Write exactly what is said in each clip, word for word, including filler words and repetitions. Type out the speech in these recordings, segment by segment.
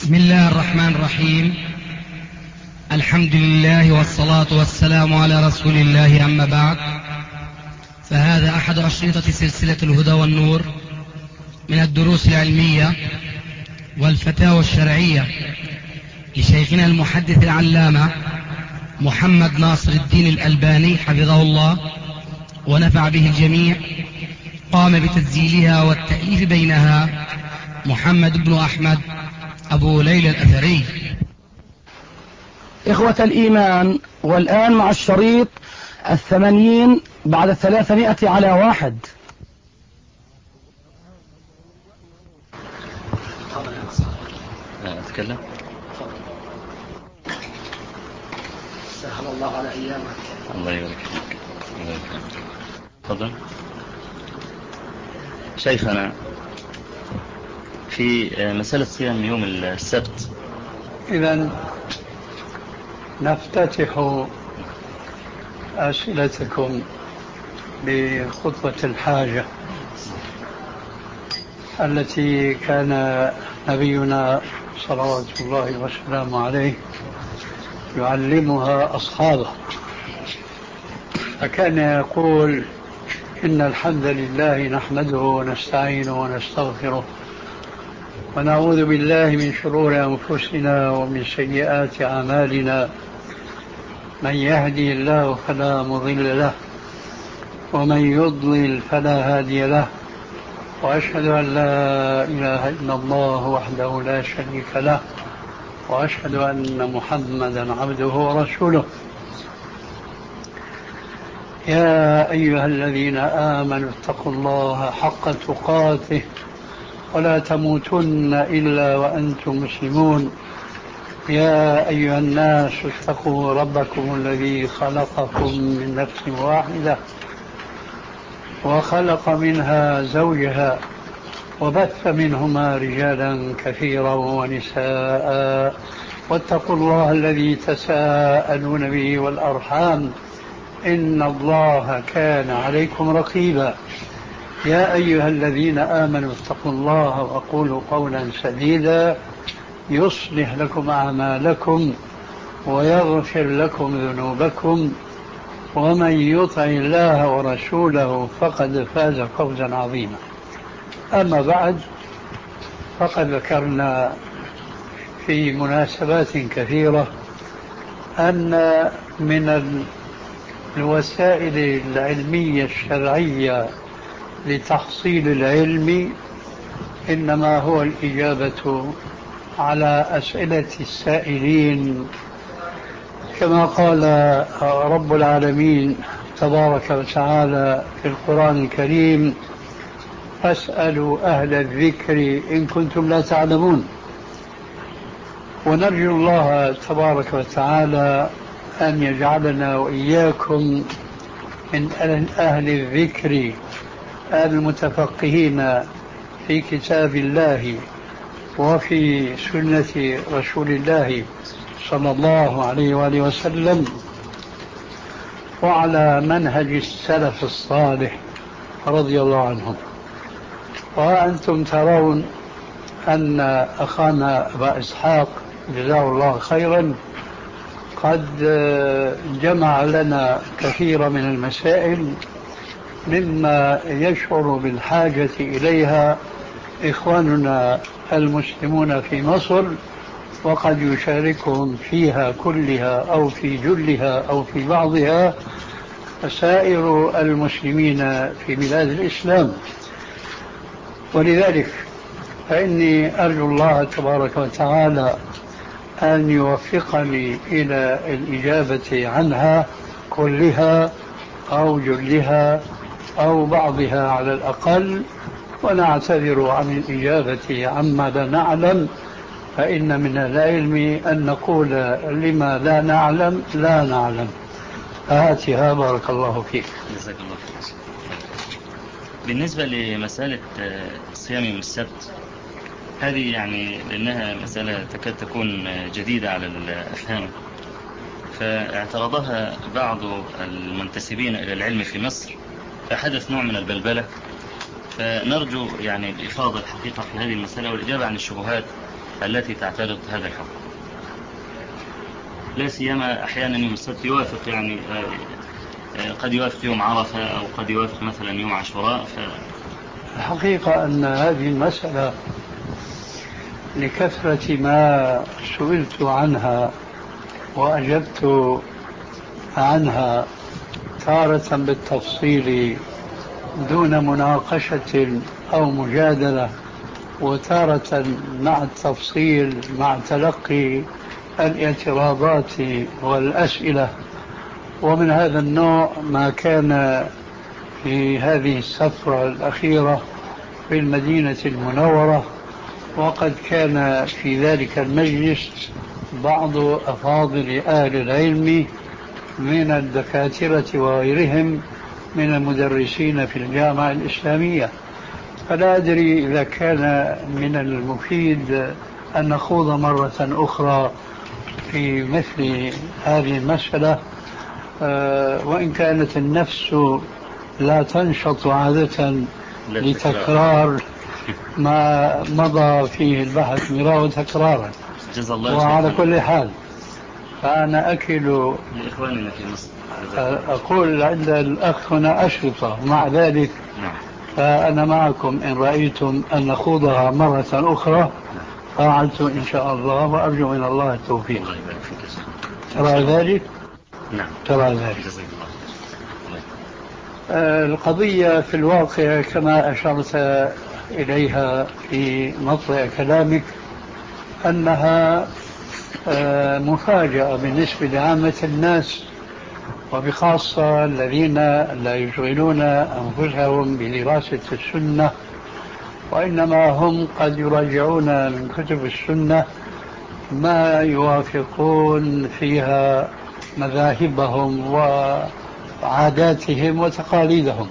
بسم الله الرحمن الرحيم. الحمد لله والصلاة والسلام على رسول الله، أما بعد، فهذا أحد أشرطة سلسلة الهدى والنور من الدروس العلمية والفتاوى الشرعية لشيخنا المحدث العلامة محمد ناصر الدين الألباني حفظه الله ونفع به الجميع. قام بتسجيلها والتأليف بينها محمد بن أحمد أبو ليلى الأثري. إخوة الإيمان، والآن مع الشريط الثمانين بعد الثلاثمائة على واحد. أتكلم. سهل الله على أيامك. الله يبارك فيك. الله يبارك فيك. تفضل. شيخنا، في مسألة صيام يوم السبت، إذن نفتتح أسئلتكم بخطبة الحاجة التي كان نبينا صلوات الله وسلامه عليه يعلمها أصحابه، فكان يقول: إن الحمد لله نحمده ونستعينه ونستغفره ونعوذ بالله من شرور أنفسنا ومن سيئات أعمالنا، من يهدي الله فلا مضل له ومن يضلل فلا هادي له، وأشهد أن لا إله إلا الله وحده لا شريك له، وأشهد أن محمدا عبده ورسوله. يا أيها الذين آمنوا اتقوا الله حق تقاته ولا تموتن إلا وأنتم مسلمون. يا أيها الناس اتقوا ربكم الذي خلقكم من نفس واحدة وخلق منها زوجها وبث منهما رجالا كثيرا ونساء، واتقوا الله الذي تساءلون به والأرحام إن الله كان عليكم رقيبا. يا أيها الذين آمنوا اتقوا الله وقولوا قولا سديدا يصلح لكم أعمالكم ويغفر لكم ذنوبكم، ومن يطع الله ورسوله فقد فاز فوزا عظيما. أما بعد، فقد ذكرنا في مناسبات كثيرة أن من الوسائل العلمية الشرعية لتحصيل العلم إنما هو الإجابة على أسئلة السائلين، كما قال رب العالمين تبارك وتعالى في القرآن الكريم: فاسألوا أهل الذكر إن كنتم لا تعلمون. ونرجو الله تبارك وتعالى أن يجعلنا وإياكم من أهل الذكر المتفقهين في كتاب الله وفي سنة رسول الله صلى الله عليه وآله وسلم، وعلى منهج السلف الصالح رضي الله عنهم. وأنتم ترون أن أخانا أبا إسحاق جزاه الله خيرا قد جمع لنا كثير من المسائل مما يشعر بالحاجة إليها إخواننا المسلمون في مصر، وقد يشاركهم فيها كلها أو في جلها أو في بعضها سائر المسلمين في بلاد الإسلام. ولذلك فإني أرجو الله تبارك وتعالى أن يوفقني إلى الإجابة عنها كلها أو جلها أو بعضها على الأقل، ونعتذر عن الإجابة عما لا نعلم، فإن من العلم أن نقول لما لا نعلم لا نعلم. هاتها بارك الله فيك. جزاك الله خير. بالنسبة لمسألة صيام يوم السبت، هذه يعني لأنها مسألة تكاد تكون جديدة على الأفهام، فاعترضها بعض المنتسبين إلى العلم في مصر، فحدث نوع من البلبلة. فنرجو يعني الإفاضة الحقيقة في هذه المسألة والإجابة عن الشبهات التي تعترض هذا الحكم، لا سيما أحيانا يوم السبت يوافق، يعني قد يوافق يوم عرفة أو قد يوافق مثلا يوم عاشوراء. ف... الحقيقة أن هذه المسألة لكثرة ما سئلت عنها وأجبت عنها تارة بالتفصيل دون مناقشة أو مجادلة، وتارة مع التفصيل مع تلقي الاعتراضات والأسئلة. ومن هذا النوع ما كان في هذه السفرة الأخيرة في المدينة المنورة، وقد كان في ذلك المجلس بعض أفاضل أهل العلم من الدكاترة وغيرهم من المدرسين في الجامعة الإسلامية. فلا أدري إذا كان من المفيد أن نخوض مرة أخرى في مثل هذه المسألة، وإن كانت النفس لا تنشط عادة لتكرار ما مضى فيه البحث مرارا وتكرارا. وعلى كل حال فأنا أكل لإخواننا في مصر، أقول عند الأخ هنا أشرطة، مع ذلك فأنا معكم إن رأيتم أن نخوضها مرة أخرى فعلت إن شاء الله، وأرجو من الله التوفيق. ترى ذلك؟ نعم ترى ذلك. القضية في الواقع كما أشرت إليها في مطلع كلامك أنها مفاجأة بالنسبة لعامة الناس، وبخاصة الذين لا يشغلون أنفسهم بدراسة السنة، وإنما هم قد يراجعون من كتب السنة ما يوافقون فيها مذاهبهم وعاداتهم وتقاليدهم.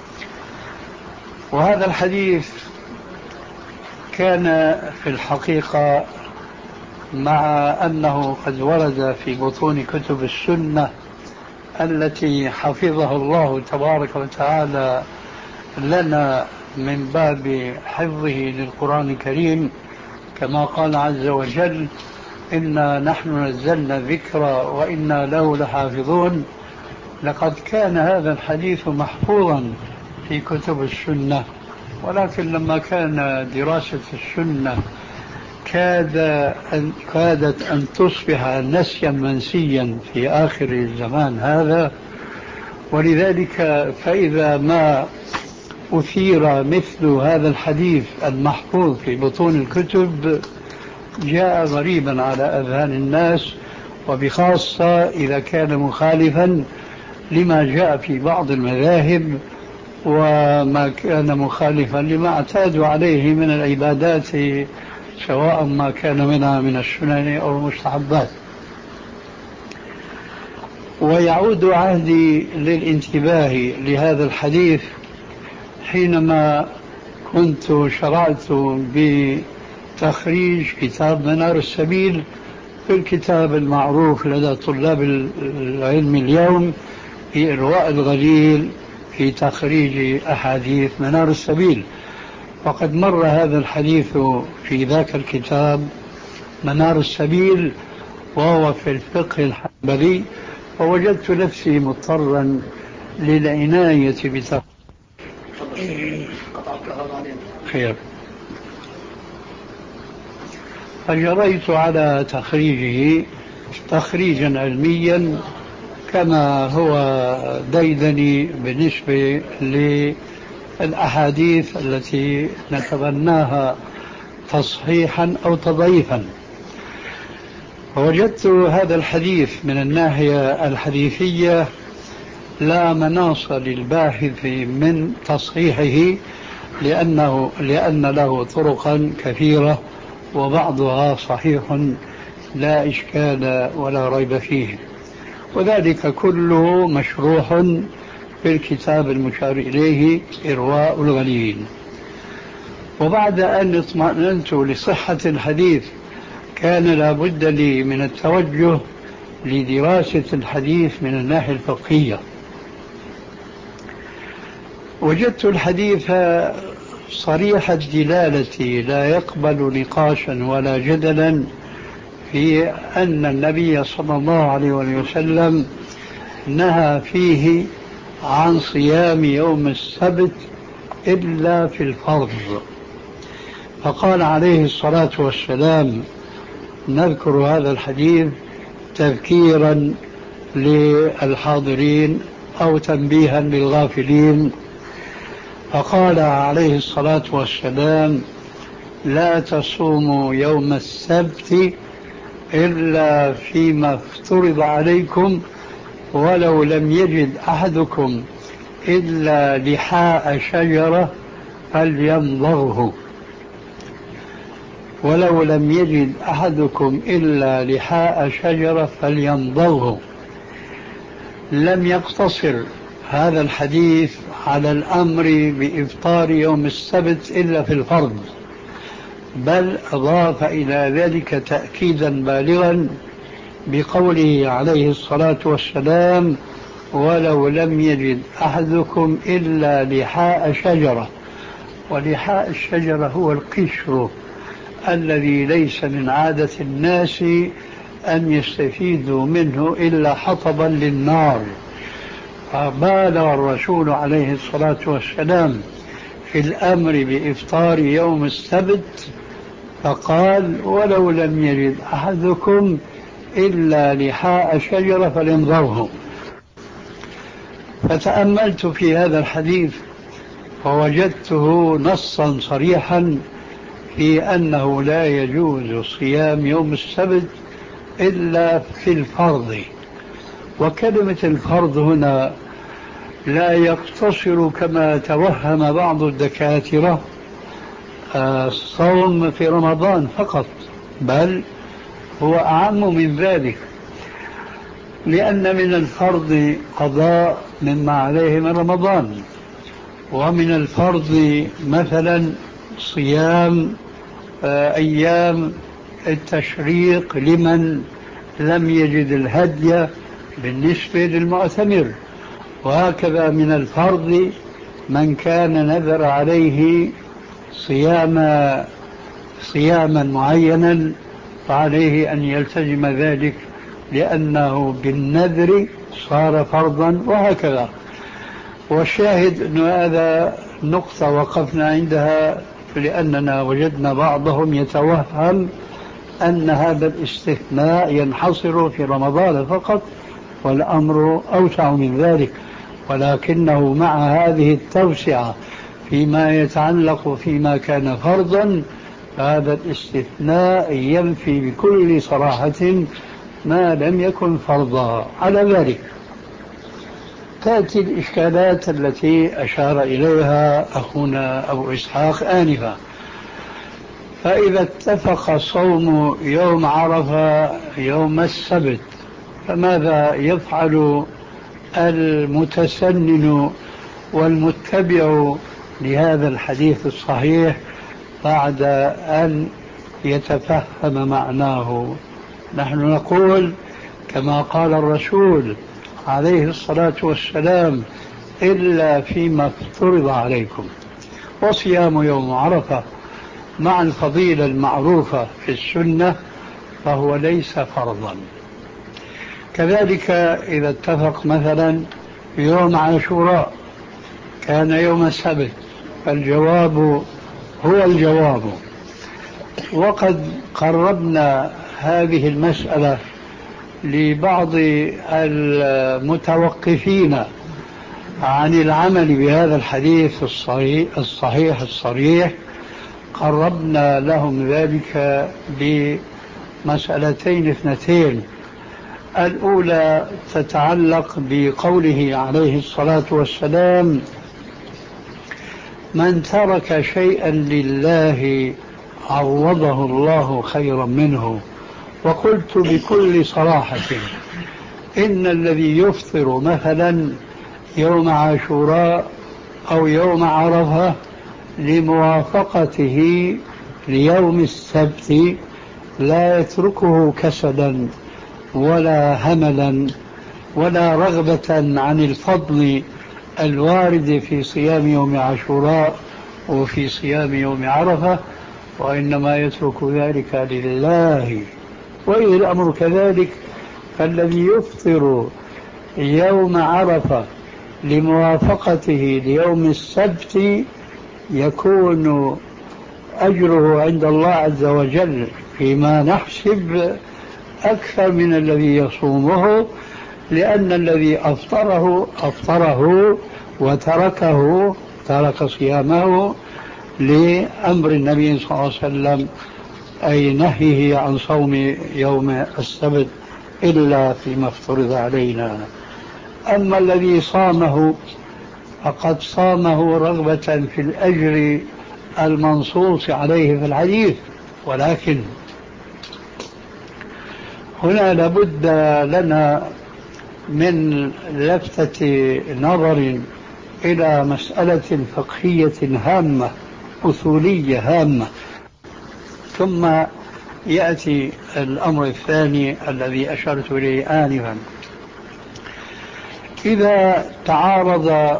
وهذا الحديث كان في الحقيقة مع أنه قد ورد في بطون كتب السنة التي حفظه الله تبارك وتعالى لنا من باب حفظه للقرآن الكريم، كما قال عز وجل: إنا نحن نزلنا الذكر وإنا له لحافظون. لقد كان هذا الحديث محفوظا في كتب السنة، ولكن لما كان دراسة السنة كاد أن كادت أن تصبح نسيا منسيا في آخر الزمان هذا، ولذلك فإذا ما أثير مثل هذا الحديث المحفوظ في بطون الكتب جاء غريبا على أذهان الناس، وبخاصة إذا كان مخالفا لما جاء في بعض المذاهب، وما كان مخالفا لما اعتادوا عليه من العبادات، سواء ما كان منها من السنن أو المستحبات. ويعود عهدي للانتباه لهذا الحديث حينما كنت شرعت بتخريج كتاب منار السبيل، في الكتاب المعروف لدى طلاب العلم اليوم في إرواء الغليل في تخريج أحاديث منار السبيل. وقد مر هذا الحديث في ذاك الكتاب منار السبيل وهو في الفقه الحنبلي، ووجدت نفسي مضطرا للعناية بتخريج خير، فجريت على تخريجه تخريجا علميا كما هو ديدني بالنسبة للأحاديث التي نتبناها تصحيحا أو تضعيفا. ووجدت هذا الحديث من الناحية الحديثية لا مناص للباحث من تصحيحه، لأنه لأن له طرقا كثيرة وبعضها صحيح لا إشكال ولا ريب فيه، وذلك كله مشروح في الكتاب المشار إليه إرواء الغليل. وبعد أن اطمأننت لصحة الحديث كان لابد لي من التوجه لدراسة الحديث من الناحية الفقهية. وجدت الحديث صريح الدلالة لا يقبل نقاشا ولا جدلا في أن النبي صلى الله عليه وسلم نهى فيه عن صيام يوم السبت إلا في الفرض. فقال عليه الصلاة والسلام: نذكر هذا الحديث تذكيرا للحاضرين أو تنبيها للغافلين. فقال عليه الصلاة والسلام: لا تصوموا يوم السبت إلا فيما افترض عليكم، ولو لم يجد أحدكم إلا لحاء شجرة فليمضغه. ولو لم يجد أحدكم إلا لحاء شجرة فليمضغه. لم يقتصر هذا الحديث على الأمر بإفطار يوم السبت إلا في الفرض، بل أضاف إلى ذلك تأكيدا بالغا بقوله عليه الصلاة والسلام: ولو لم يجد أحدكم إلا لحاء شجرة. ولحاء الشجرة هو القشر الذي ليس من عادة الناس أن يستفيدوا منه إلا حطبا للنار. فبالغ الرسول عليه الصلاة والسلام في الأمر بإفطار يوم السبت فقال: ولو لم يجد أحدكم إلا لحاء شجرة فليمضغه. فتأملت في هذا الحديث فوجدته نصا صريحا في أنه لا يجوز صيام يوم السبت إلا في الفرض. وكلمة الفرض هنا لا يقتصر كما توهم بعض الدكاترة الصوم في رمضان فقط، بل هو أعم من ذلك، لأن من الفرض قضاء مما عليه من رمضان، ومن الفرض مثلا صيام أيام التشريق لمن لم يجد الهدي بالنسبة للمعتمر، وهكذا من الفرض من كان نذر عليه صيام صياما معينا فعليه أن يلتزم ذلك لأنه بالنذر صار فرضا، وهكذا. والشاهد أن هذا نقطة وقفنا عندها لأننا وجدنا بعضهم يتوهم أن هذا الاستثناء ينحصر في رمضان فقط، والأمر أوسع من ذلك، ولكنه مع هذه التوسعة فيما يتعلق فيما كان فرضا هذا الاستثناء ينفي بكل صراحة ما لم يكن فرضا. على ذلك تأتي الإشكالات التي أشار إليها أخونا أبو إسحاق آنفا. فإذا اتفق صوم يوم عرفة يوم السبت فماذا يفعل المتسنن والمتبع لهذا الحديث الصحيح بعد أن يتفهم معناه؟ نحن نقول كما قال الرسول عليه الصلاة والسلام: إلا فيما افترض عليكم. وصيام يوم عرفة مع الفضيلة المعروفة في السنة فهو ليس فرضا. كذلك إذا اتفق مثلا يوم عاشوراء كان يوم السبت فالجواب هو الجواب. وقد قربنا هذه المسألة لبعض المتوقفين عن العمل بهذا الحديث الصحيح الصحيح الصريح، قربنا لهم ذلك بمسألتين اثنتين. الأولى تتعلق بقوله عليه الصلاة والسلام: من ترك شيئا لله عوضه الله خيرا منه. وقلت بكل صراحة إن الذي يفطر مثلا يوم عاشوراء أو يوم عرفة لموافقته ليوم السبت لا يتركه كسلا ولا هملا ولا رغبة عن الفضل الوارد في صيام يوم عاشوراء وفي صيام يوم عرفة، وإنما يترك ذلك لله. وإذا الأمر كذلك فالذي يفطر يوم عرفة لموافقته ليوم السبت يكون أجره عند الله عز وجل فيما نحسب أكثر من الذي يصومه، لأن الذي أفطره أفطره وتركه ترك صيامه لأمر النبي صلى الله عليه وسلم، أي نهيه عن صوم يوم السبت إلا فيما افترض علينا. أما الذي صامه فقد صامه رغبة في الأجر المنصوص عليه في الحديث. ولكن هنا لابد لنا من لفتة نظر إلى مسألة فقهية هامة أصولية هامة، ثم يأتي الأمر الثاني الذي أشرت إليه آنفا. إذا تعارض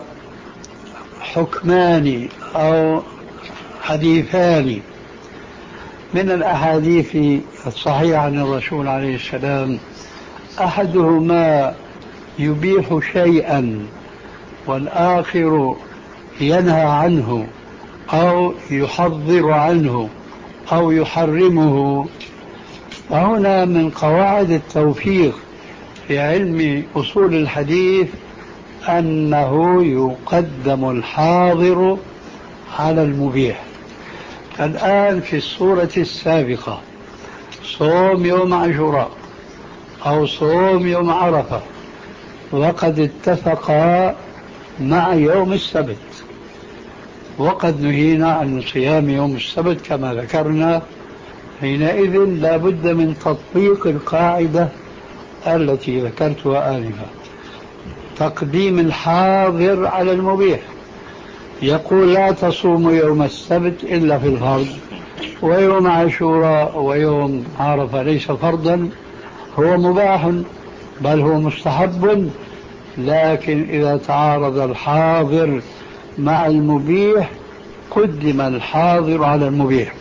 حكمان أو حديثان من الأحاديث الصحيحة عن الرسول عليه السلام، أحدهما يبيح شيئا والآخر ينهى عنه أو يحذر عنه أو يحرمه، فهنا من قواعد التوفيق في علم أصول الحديث أنه يقدم الحاضر على المبيح. الآن في الصورة السابقة صوم يوم عاشوراء أو صوم يوم عرفة وقد اتفقا مع يوم السبت، وقد نهينا عن صيام يوم السبت كما ذكرنا، حينئذ لا بد من تطبيق القاعدة التي ذكرتها آنفا، تقديم الحاضر على المبيح. يقول لا تصوم يوم السبت إلا في الفرض، ويوم عاشوراء ويوم عرفة ليس فرضا، هو مباح بل هو مستحب، لكن إذا تعارض الحاضر مع المبيح قدم الحاضر على المبيح.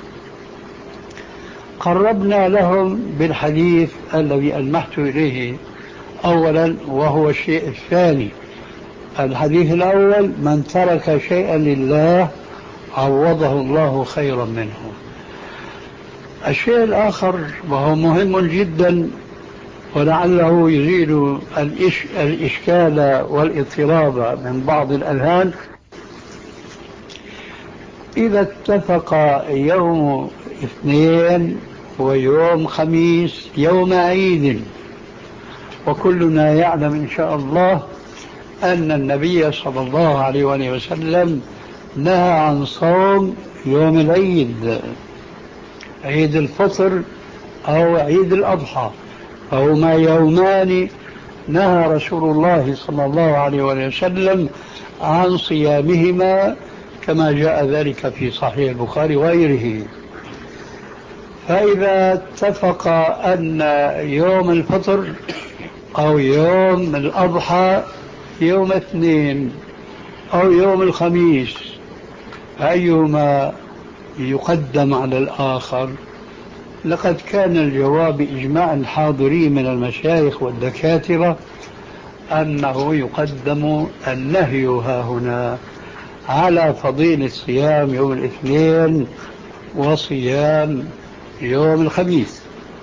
قربنا لهم بالحديث الذي ألمحت إليه أولا، وهو الشيء الثاني. الحديث الأول: من ترك شيئا لله عوضه الله خيرا منه. الشيء الآخر وهو مهم جدا ولعله يزيل الإش... الإشكال والاضطراب من بعض الأذهان: إذا اتفق يوم اثنين ويوم خميس يوم عيد، وكلنا يعلم إن شاء الله أن النبي صلى الله عليه وآله وسلم نهى عن صوم يوم العيد، عيد الفطر أو عيد الأضحى، فهما يومان نهى رسول الله صلى الله عليه وآله وسلم عن صيامهما كما جاء ذلك في صحيح البخاري وغيره. فإذا اتفق أن يوم الفطر أو يوم الأضحى يوم اثنين أو يوم الخميس، أيهما يقدم على الآخر؟ لقد كان الجواب إجماع الحاضرين من المشايخ والدكاترة أنه يقدم النهي ها هنا على فضيلة صيام يوم الاثنين وصيام يوم الخميس.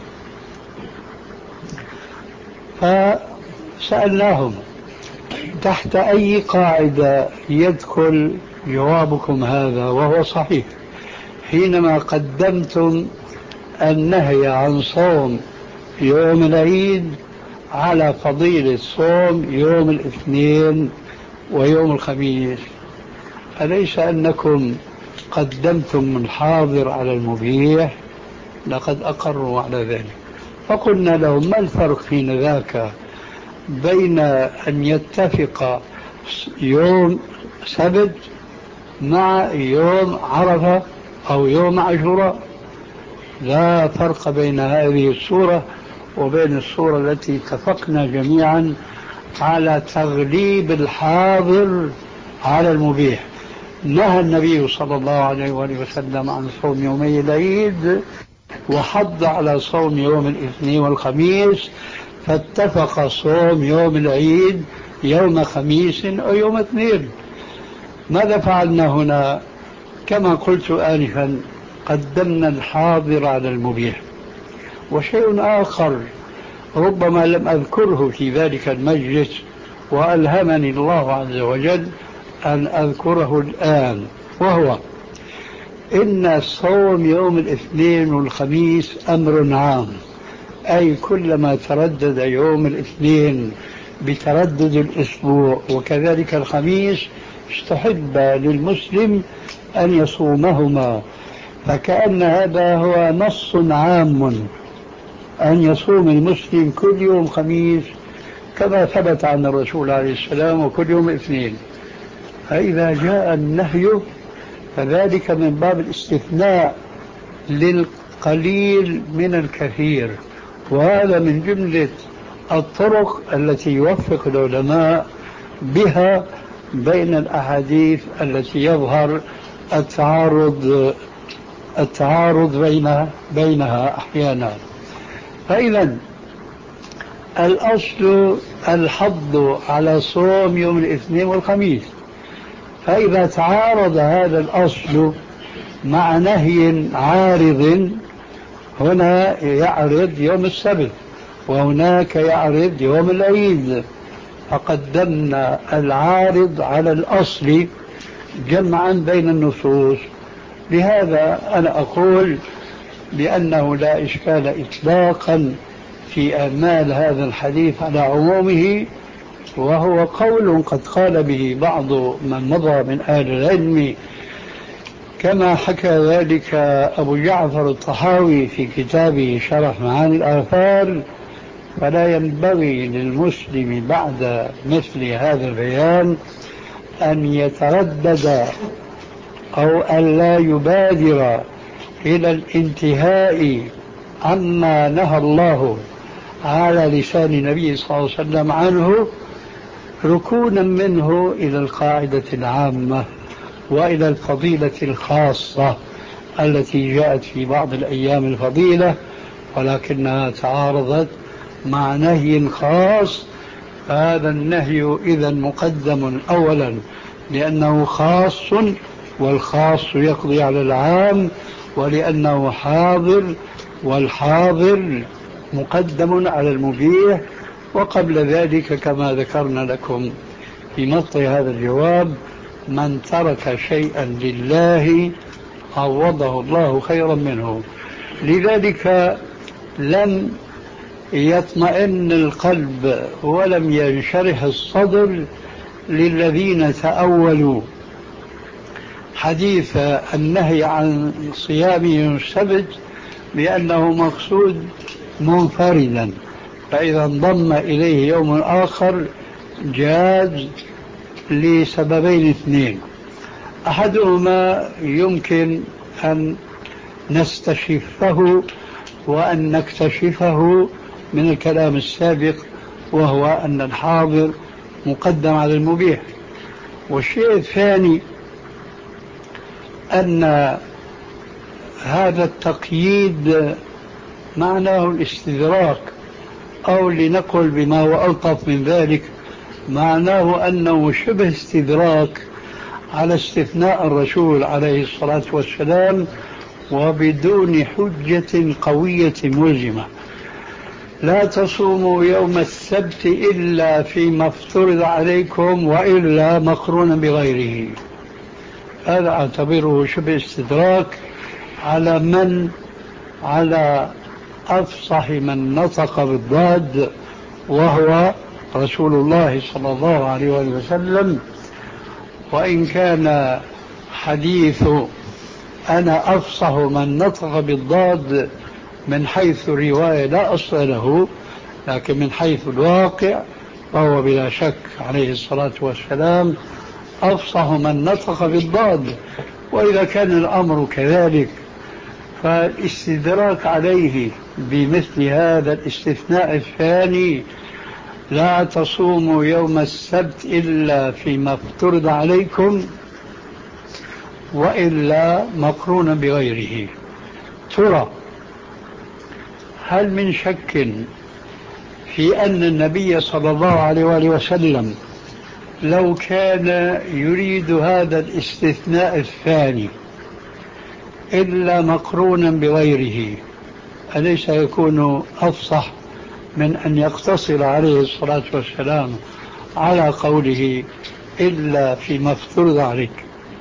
فسألناهم: تحت أي قاعدة يدخل جوابكم هذا؟ وهو صحيح، حينما قدمتم النهي عن صوم يوم العيد على فضيلة صوم يوم الاثنين ويوم الخميس، أليس أنكم قدمتم الحاضر على المبيح؟ لقد أقروا على ذلك. فقلنا لهم: ما الفرق حين ذاك بين أن يتفق يوم سبت مع يوم عرفة أو يوم عاشوراء؟ لا فرق بين هذه الصورة وبين الصورة التي اتفقنا جميعا على تغليب الحاضر على المبيح. نهى النبي صلى الله عليه وآله وسلم عن صوم يومي العيد وحض على صوم يوم الاثنين والخميس، فاتفق صوم يوم العيد يوم خميس أو يوم اثنين. ماذا فعلنا هنا؟ كما قلت آنفا قدمنا الحاضر على المبيح. وشيء آخر ربما لم أذكره في ذلك المجلس وألهمني الله عز وجل أن أذكره الآن، وهو إن صوم يوم الاثنين والخميس أمر عام، أي كلما تردد يوم الاثنين بتردد الأسبوع وكذلك الخميس استحب للمسلم أن يصومهما، فكأن هذا هو نص عام أن يصوم المسلم كل يوم خميس كما ثبت عن الرسول عليه السلام وكل يوم اثنين. فإذا جاء النهي فذلك من باب الاستثناء للقليل من الكثير، وهذا من جملة الطرق التي يوفق العلماء بها بين الأحاديث التي يظهر التعارض التعارض بين بينها أحيانا. فإذا الأصل الحض على صوم يوم الاثنين والخميس، فإذا تعارض هذا الأصل مع نهي عارض، هنا يعرض يوم السبت وهناك يعرض يوم العيد، فقدمنا العارض على الأصل جمعا بين النصوص. لهذا أنا أقول بأنه لا إشكال إطلاقا في أعمال هذا الحديث على عمومه، وهو قول قد قال به بعض من مضى من أهل العلم، كما حكى ذلك أبو جعفر الطحاوي في كتابه شرح معاني الآثار. فلا ينبغي للمسلم بعد مثل هذا البيان أن يتردد أو أن لا يبادر إلى الانتهاء عما نهى الله على لسان النبي صلى الله عليه وسلم عنه، ركونا منه إلى القاعدة العامة وإلى الفضيلة الخاصة التي جاءت في بعض الأيام الفضيلة ولكنها تعارضت مع نهي خاص. هذا النهي إذا مقدم أولا لأنه خاص، والخاص يقضي على العام، ولأنه حاضر، والحاضر مقدم على المبيح. وقبل ذلك كما ذكرنا لكم في مطي هذا الجواب، من ترك شيئا لله عوضه الله خيرا منه. لذلك لم يطمئن القلب ولم ينشرح الصدر للذين تأولوا حديث النهي عن صيام يوم السبت بأنه مقصود منفردا، فإذا انضم إليه يوم آخر جاز لسببين اثنين. أحدهما يمكن أن نستشفه وأن نكتشفه من الكلام السابق، وهو أن الحاضر مقدم على المبيح. والشيء الثاني أن هذا التقييد معناه الاستدراك، أو لنقل بما هو ألطف من ذلك، معناه أنه شبه استدراك على استثناء الرسول عليه الصلاة والسلام وبدون حجة قوية ملزمة. لا تصوموا يوم السبت إلا فيما افترض عليكم وإلا مقرونا بغيره. هذا أعتبره شبه استدراك على من على أفصح من نطق بالضاد، وهو رسول الله صلى الله عليه وسلم. وإن كان حديث أنا أفصح من نطق بالضاد من حيث الرواية لا أصل له، لكن من حيث الواقع فهو بلا شك عليه الصلاة والسلام أفصح من نطق بالضاد. وإذا كان الأمر كذلك فالاستدراك عليه بمثل هذا الاستثناء الثاني، لا تصوموا يوم السبت إلا فيما افترض عليكم، وإلا مقرونا بغيره. ترى هل من شك في أن النبي صلى الله عليه وآله وسلم لو كان يريد هذا الاستثناء الثاني إلا مقرونا بغيره أليس يكون أفصح من أن يقتصر عليه الصلاة والسلام على قوله إلا فيما افترض عليك؟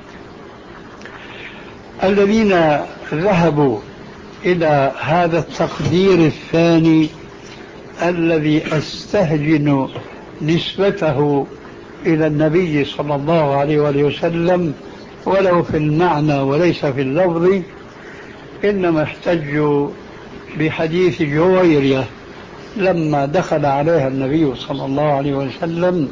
الذين ذهبوا إلى هذا التقدير الثاني الذي أستهجن نسبته إلى النبي صلى الله عليه وآله وسلم ولو في المعنى وليس في اللفظ، إنما احتجوا بحديث جويرية لما دخل عليها النبي صلى الله عليه وسلم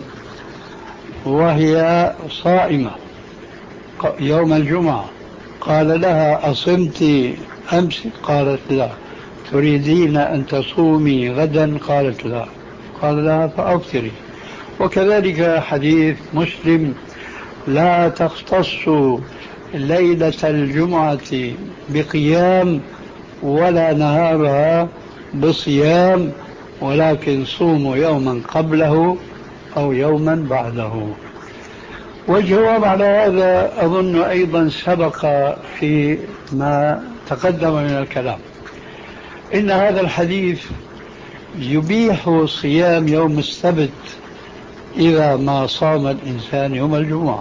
وهي صائمة يوم الجمعة، قال لها أصمت أمس؟ قالت لا. تريدين أن تصومي غدا؟ قالت لا. قال لها فأفطري. وكذلك حديث مسلم لا تختص ليلة الجمعة بقيام ولا نهارها بصيام، ولكن صوموا يوما قبله أو يوما بعده. والجواب على هذا أظن أيضا سبق في ما تقدم من الكلام. إن هذا الحديث يبيح صيام يوم السبت إذا ما صام الإنسان يوم الجمعة.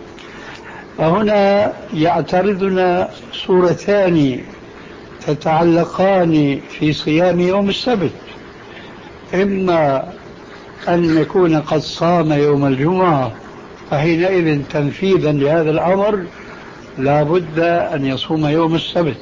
فهنا يعترضنا صورتان تتعلقان في صيام يوم السبت، إما أن يكون قد صام يوم الجمعة فحينئذ تنفيذا لهذا الأمر لا بد أن يصوم يوم السبت،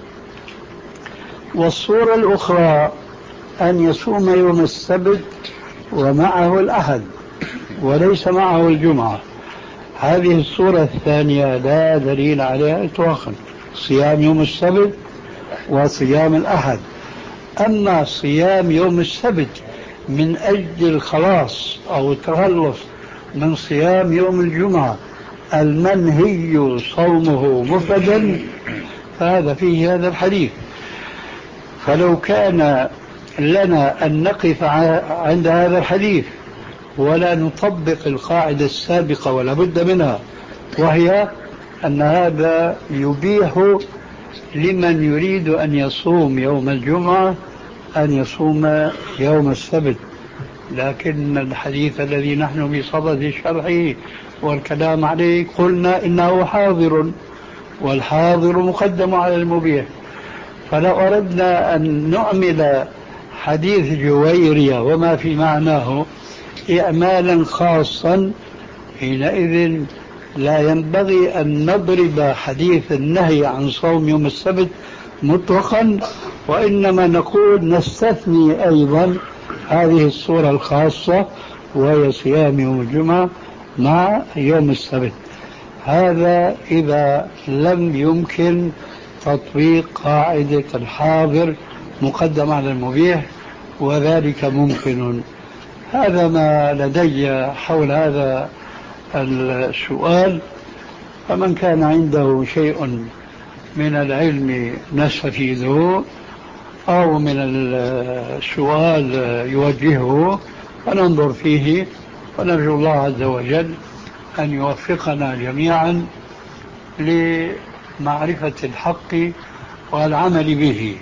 والصورة الأخرى أن يصوم يوم السبت ومعه الأحد وليس معه الجمعة. هذه الصورة الثانية لا دليل عليها إطلاقا، صيام يوم السبت وصيام الأحد. أما صيام يوم السبت من أجل الخلاص أو التخلص من صيام يوم الجمعة المنهي صومه مفردا فهذا فيه هذا الحديث. فلو كان لنا أن نقف عند هذا الحديث ولا نطبق القاعدة السابقة ولا بد منها، وهي أن هذا يبيح لمن يريد أن يصوم يوم الجمعة أن يصوم يوم السبت، لكن الحديث الذي نحن بصدد شرحه والكلام عليه قلنا إنه حاضر، والحاضر مقدم على المبيح. فلو أردنا أن نعمل حديث جويرية وما في معناه إعمالا خاصا حينئذ لا ينبغي أن نضرب حديث النهي عن صوم يوم السبت مطلقا، وإنما نقول نستثني أيضا هذه الصورة الخاصة وهي صيام يوم الجمعة مع يوم السبت. هذا إذا لم يمكن تطبيق قاعدة الحاضر مقدم على المبيح، وذلك ممكن. هذا ما لدي حول هذا السؤال، فمن كان عنده شيء من العلم نستفيده أو من السؤال يوجهه فننظر فيه، ونرجو الله عز وجل أن يوفقنا جميعا لمعرفة الحق والعمل به.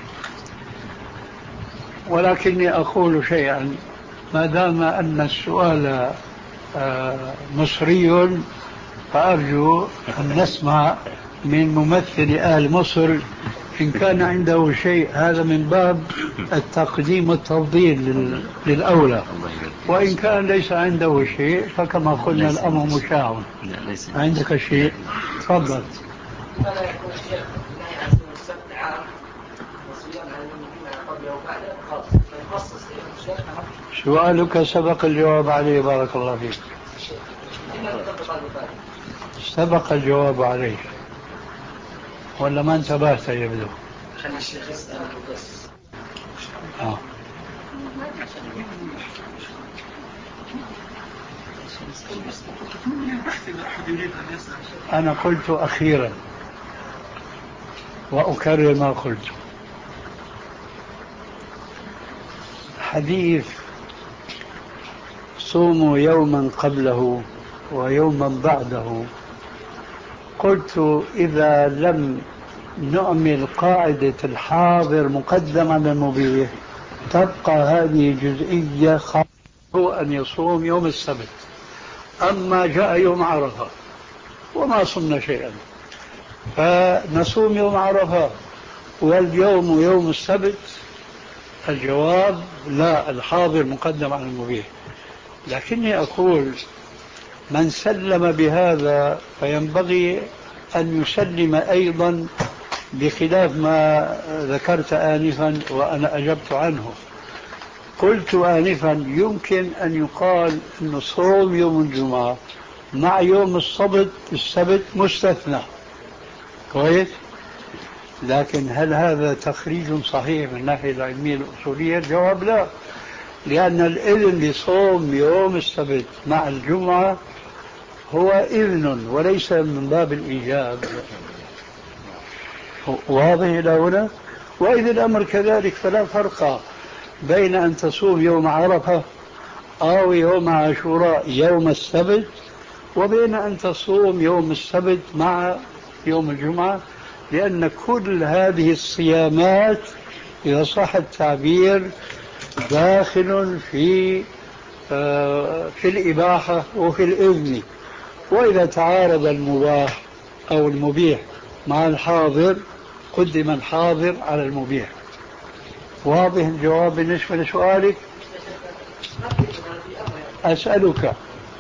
ولكني أقول شيئا، ما دام أن السؤال مصري فأرجو أن نسمع من ممثل أهل مصر إن كان عنده شيء، هذا من باب التقديم والتفضيل للأولى، وإن كان ليس عنده شيء فكما قلنا الأمر مشاع. عندك شيء؟ تفضل. فلا يكون الشيخ نهي عن صوم السبت عام وصيام عن الجمعة قبله وبعده خاص، فيخصص الشيخ. سؤالك سبق الجواب عليه، بارك الله فيك. سبق الجواب عليه ولا ما انتبهت يبدو؟ خلي الشيخ يسأل بس. آه. أنا قلت أخيرا وأكرر ما قلت. حديث صوموا يوما قبله ويوما بعده، قلت إذا لم نعمل قاعدة الحاضر مقدم على المبيح تبقى هذه جزئية خاصة أن يصوم يوم السبت. أما جاء يوم عرفة وما صمنا شيئا فنصوم يوم عرفة واليوم يوم السبت، الجواب لا، الحاضر مقدم على المبيح. لكني أقول من سلم بهذا فينبغي أن يسلم أيضا بخلاف ما ذكرت آنفا وأنا أجبت عنه. قلت آنفا يمكن أن يقال أن صوم يوم الجمعة مع يوم السبت السبت مستثنى، كويس، لكن هل هذا تخريج صحيح من الناحية العلمية الأصولية؟ الجواب لا، لأن الإذن لصوم يوم السبت مع الجمعة هو إذن وليس من باب الإيجاب. واضح إلى هنا؟ وإذا الأمر كذلك فلا فرق بين أن تصوم يوم عرفة أو يوم عاشوراء يوم السبت وبين أن تصوم يوم السبت مع يوم الجمعة، لأن كل هذه الصيامات إذا صح التعبير داخل في في الإباحة وفي الإذن. وإذا تعارض المباح أو المبيح مع الحاضر قدم الحاضر على المبيح. واضح الجواب بالنسبة لسؤالك؟ أسألك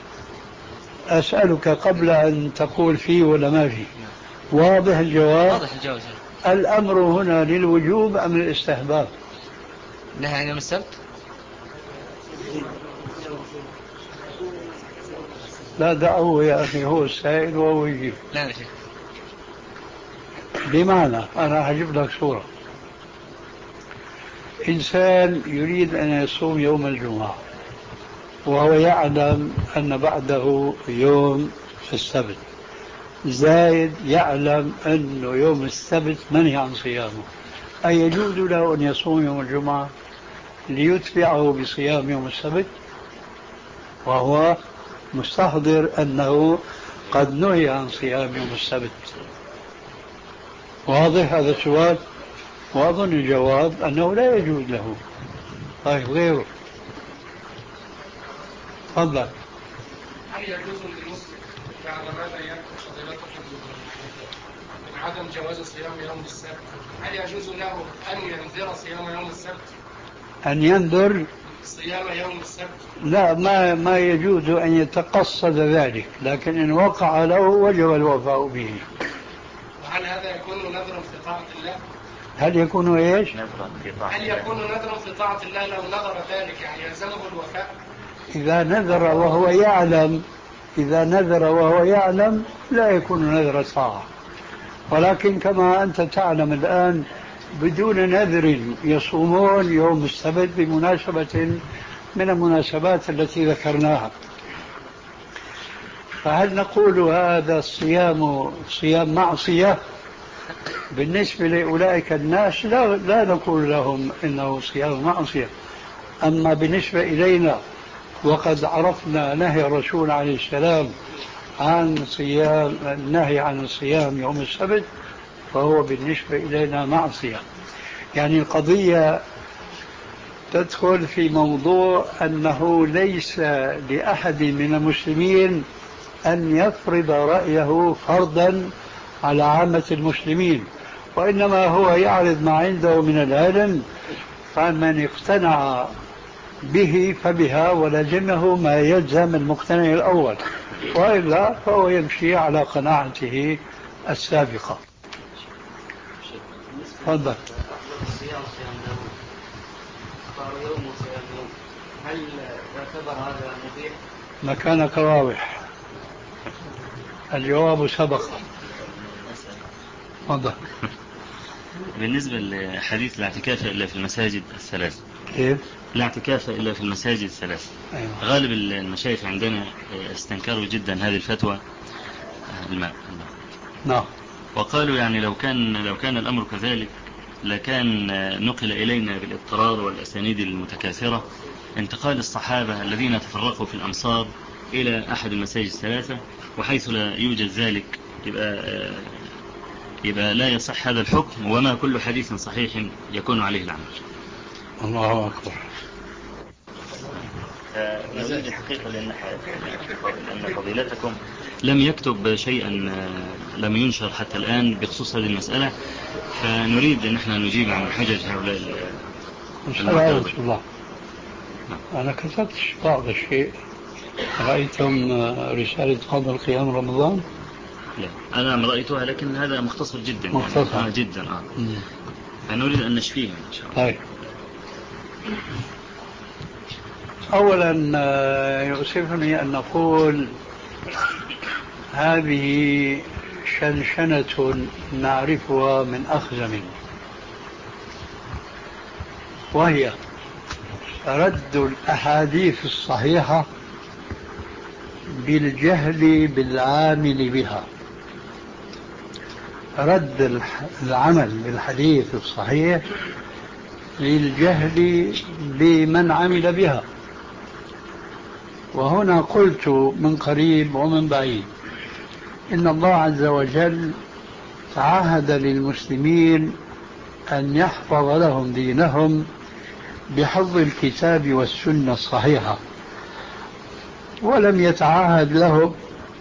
أسألك قبل أن تقول فيه ولا ما فيه، واضح الجواب؟ واضح الجواب. الأمر هنا للوجوب أم للاستحباب؟ نهي عن يوم السبت؟ لا دعوه يا أخي، هو السائل وهو يجيب. لا يا شيخ. بمعنى أنا هجيب لك صورة. إنسان يريد أن يصوم يوم الجمعة وهو يعلم أن بعده يوم السبت، زايد يعلم أن يوم السبت منهي عن صيامه، أي يجوز له أن يصوم يوم الجمعة ليتبعه بصيام يوم السبت وهو مستحضر أنه قد نهي عن صيام يوم السبت؟ واضح هذا السؤال؟ وأظن الجواب أنه لا يجوز له. طيب غيره، تفضل. هل يجوز للمسلم بعد ما بينت فضيلته من عدم جواز صيام يوم السبت، هل يجوز له أن ينذر صيام يوم السبت؟ أن ينذر صيام يوم السبت؟ لا، ما ما يجوز أن يتقصد ذلك، لكن إن وقع له وجب الوفاء به. وهل هذا يكون نذرا في طاعة الله؟ هل يكون ايش؟ هل يكون نذرا في طاعة الله لو نذر ذلك يعني يلزمه الوفاء؟ إذا نذر وهو يعلم إذا نذر وهو يعلم لا يكون نذر طاعة، ولكن كما أنت تعلم الآن بدون نذر يصومون يوم السبت بمناسبة من المناسبات التي ذكرناها. فهل نقول هذا الصيام صيام معصية بالنسبة لأولئك الناس؟ لا, لا نقول لهم إنه صيام معصية. أما بالنسبة إلينا وقد عرفنا نهي الرسول عليه السلام عن صيام النهي عن الصيام يوم السبت فهو بالنسبة إلينا معصية. يعني القضية تدخل في موضوع أنه ليس لأحد من المسلمين أن يفرض رأيه فرضا على عامة المسلمين، وإنما هو يعرض ما عنده من العلم، فمن اقتنع به فبها ولزمه ما يلزم المقتنع الأول، وإلا فهو يمشي على قناعته السابقة. تفضل. هل يعتبر هذا مبيح؟ مكانك واضح، الجواب سبق. تفضل. بالنسبة لحديث الاعتكاف إلا في المساجد الثلاث، كيف؟ لا اعتكاف إلا في المساجد الثلاث. أيوة. غالب المشايخ عندنا استنكروا جدا هذه الفتوى. الماء نعم. وقالوا يعني لو كان لو كان الأمر كذلك لكان نقل إلينا بالاضطرار والأسانيد المتكاثرة انتقال الصحابة الذين تفرقوا في الأمصار إلى أحد المساجد الثلاثة، وحيث لا يوجد ذلك يبقى يبقى لا يصح هذا الحكم، وما كل حديث صحيح يكون عليه العمل. الله أكبر. نريد الحقيقة لأن فضيلتكم لم يكتب شيئا لم ينشر حتى الآن بخصوص هذه المسألة، فنريد أن احنا نجيب عن حجج هؤلاء المعترضين. الله. أنا كتبت بعض الشيء. رأيتم رسالة قبل القيام رمضان؟ لا أنا رأيتها، لكن هذا مختصر جدا. مختصر يعني. آه جدا آه. فنريد أن نشفيه إن شاء الله. طيب. أولا يؤسفني أن نقول هذه شنشنة نعرفها من أخزم، وهي رد الأحاديث الصحيحة بالجهل بالعامل بها. رد العمل بالحديث الصحيح للجهل بمن عمل بها. وهنا قلت من قريب ومن بعيد إن الله عز وجل تعهد للمسلمين أن يحفظ لهم دينهم بحفظ الكتاب والسنة الصحيحة، ولم يتعهد لهم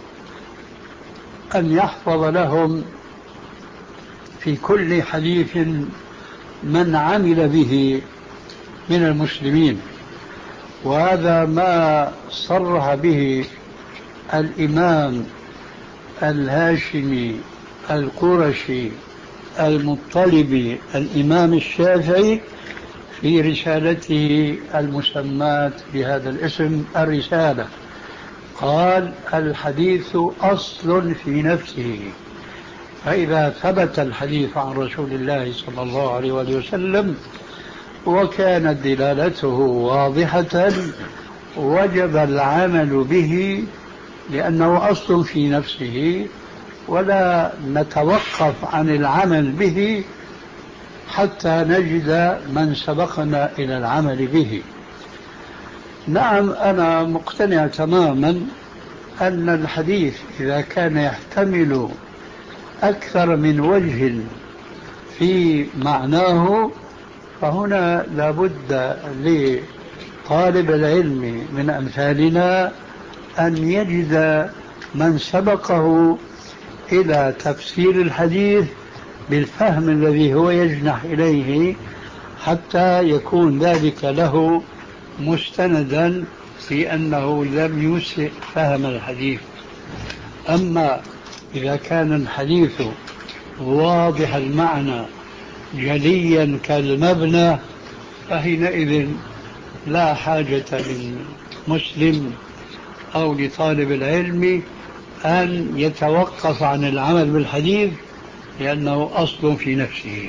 أن يحفظ لهم في كل حديث من عمل به من المسلمين. وهذا ما صرح به الإمام الهاشمي القرشي المطلبي الإمام الشافعي في رسالته المسماة بهذا الاسم الرسالة. قال: الحديث أصل في نفسه، فإذا ثبت الحديث عن رسول الله صلى الله عليه وسلم وكانت دلالته واضحة وجب العمل به لأنه أصل في نفسه، ولا نتوقف عن العمل به حتى نجد من سبقنا إلى العمل به. نعم، أنا مقتنع تماما أن الحديث إذا كان يحتمل أكثر من وجه في معناه فهنا لابد لطالب العلم من أمثالنا أن يجد من سبقه إلى تفسير الحديث بالفهم الذي هو يجنح إليه، حتى يكون ذلك له مستندا في أنه لم يسئ فهم الحديث. أما إذا كان الحديث واضح المعنى جليا كالمبنى فحينئذ لا حاجة للمسلم أو لطالب العلم أن يتوقف عن العمل بالحديث لأنه أصل في نفسه.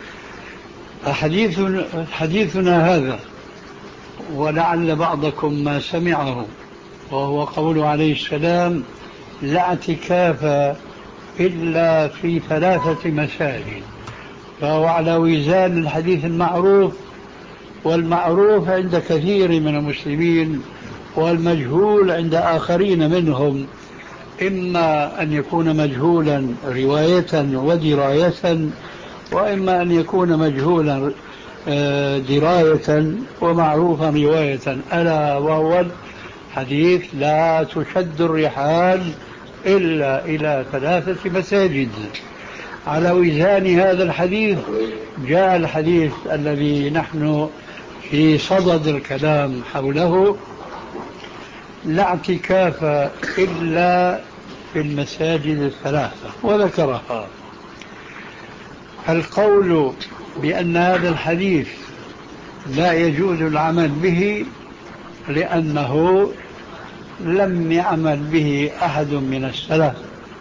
حديثنا هذا، ولعل بعضكم ما سمعه، وهو قول عليه السلام: لا اعتكاف إلا في ثلاثة مساجد، فهو على وزان الحديث المعروف، والمعروف عند كثير من المسلمين والمجهول عند آخرين منهم، إما أن يكون مجهولا رواية ودراية، وإما أن يكون مجهولا دراية ومعروفا رواية، ألا وهو حديث لا تشد الرحال إلا إلى ثلاثة مساجد. على وزان هذا الحديث جاء الحديث الذي نحن في صدد الكلام حوله: لا اعتكاف إلا في المساجد الثلاثة، وذكرها. القول بأن هذا الحديث لا يجوز العمل به لأنه لم يعمل به أحد من السلف،